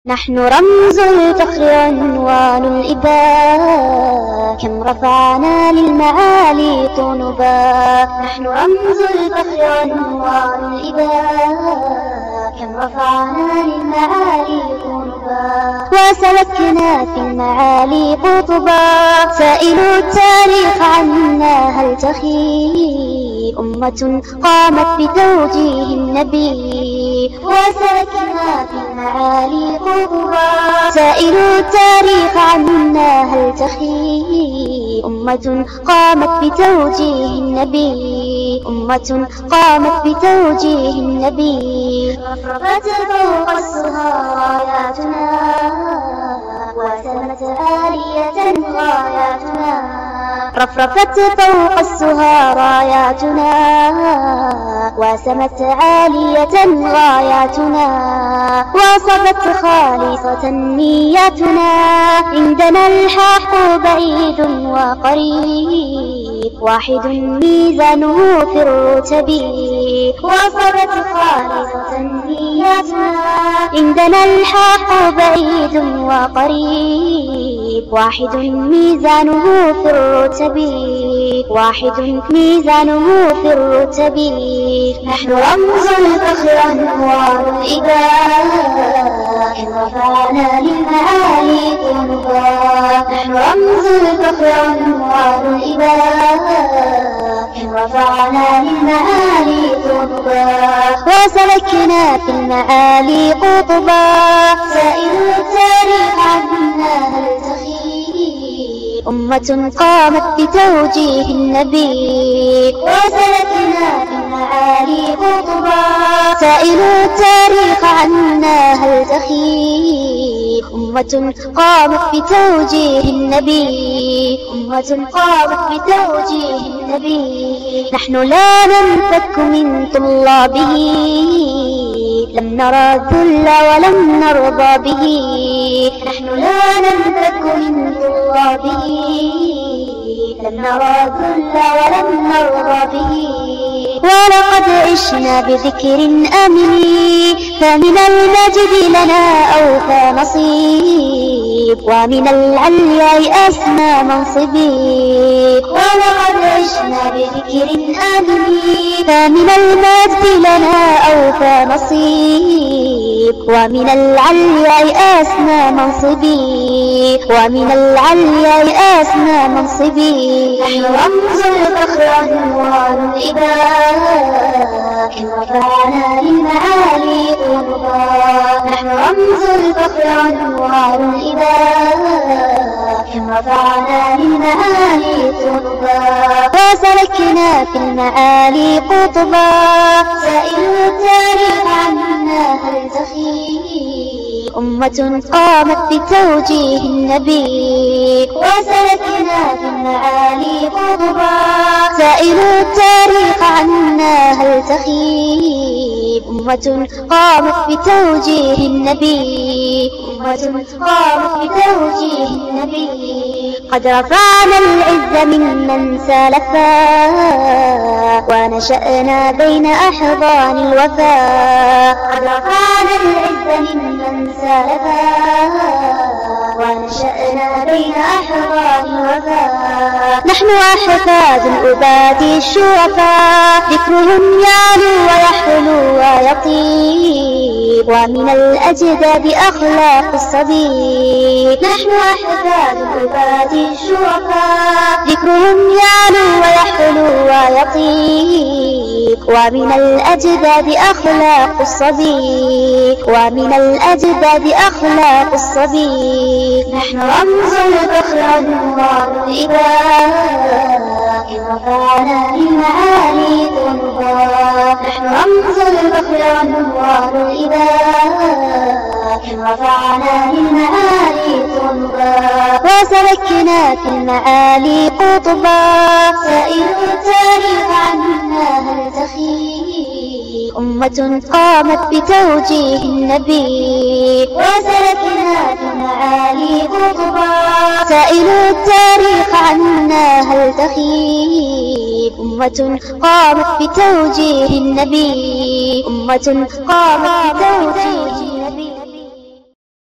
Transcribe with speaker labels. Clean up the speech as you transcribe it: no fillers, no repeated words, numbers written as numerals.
Speaker 1: نحن رمز الفخر عنوان الإباء، كم رفعنا للمعالي طنبا. نحن رمز الفخر عنوان الإباء، كم رفعنا للمعالي طنبا. وسلكنا في المعالي قطبا، سائلوا التاريخ عنا هل تخيب أمة قامت بتوجيه النبي. وسلكنا في المعالي قطبا، سائلوا التاريخ عنا هل تخيب أمة قامت بتوجيه النبي. أمة قامت بتوجيه النبي. رفرفت فوق السهى راياتنا، وسمت آلية غاياتنا. رفرفت فوق السهى راياتنا، وسمت عالية غاياتنا. وصبت خالصة نياتنا، عندنا الحق بعيد وقريب، واحد ميزانه في الرتب. وصبت خالصة نياتنا، عندنا الحق بعيد وقريب، واحد ميزانه في الرتب. واحد ميزانه في الرتب. نحن رمز الفخر عنوان الإباء، كم رفعنا للمعالي طنبا. نحن رمز الفخر عنوان الإباء، كم رفعنا للمعالي طنبا. وسلكنا في المعالي قطبا، سائلوا التاريخ عنا هل تخيب أمة قامت بتوجيه النبي. وسلكنا في المعالي قطبا، سائلوا التاريخ عنا هل تخيب أمة قامت بتوجيه النبي. أمة قامت بتوجيه النبي. نحن لا ننفك من طلابه، لم نرى الذل ولم نرضى به. نحن لا ننفك من طلابه، لم نرى الذل ولم نرضى به. ولقد عشنا بذكر آمن، فمن المجد لنا أوفى نصيب، ومن العلياء أسمى منصبي. ولقد عشنا بذكر آمن، فمن المجد لنا أوفى نصيب، ومن العلياء أسمى منصبي. ومن العلياء أسمى منصبي. نحن رمز الفخر عنوان الإباء، كم رفعنا للمعالي طنبا. نحن رمز الفخر عنوان الإباء، كم رفعنا للمعالي طنبا. وسلكنا في المعالي قطبا، سائلوا التاريخ عنا هل تخيب أمة قامت بتوجيه النبي. وسلكنا في المعالي قطبا، سائلوا التاريخ عنا هل تخيب أمة قامت بتوجيه النبي. أمة قامت بتوجيه النبي. قد رفعنا العز ممن سالفا، ونشأنا بين أحضان الوفاء. قد رفعنا العز ممن سالفا، ونشأنا بين أحضان الوفاء. نحن أحفاد الأباد الشرفاء، ذكرهم يعلو ويحلو ويطيب، ومن الأجداد أخلاق الصديق. نحن أحفاد الأباد الشرفاء، ذكرهم يعلو ويحلو ويطيب، ومن الأجداد أخلاق الصديق. ومن الأجداد أخلاق الصديق. نحن رمز الفخر عنوان الإباء، كم رفعنا للمعالي طنبا. نحن رمز الفخر عنوان الإباء، كم رفعنا للمعالي طنبا. وسلكنا في المعالي قطبا، سائلوا التاريخ عنا هل تخيب أمة قامت بتوجيه النبي. وسلكنا في المعالي قطبا، سائلوا التاريخ عنا هل تخيب أمة قامت بتوجيه النبي. أمة قامت بتوجيه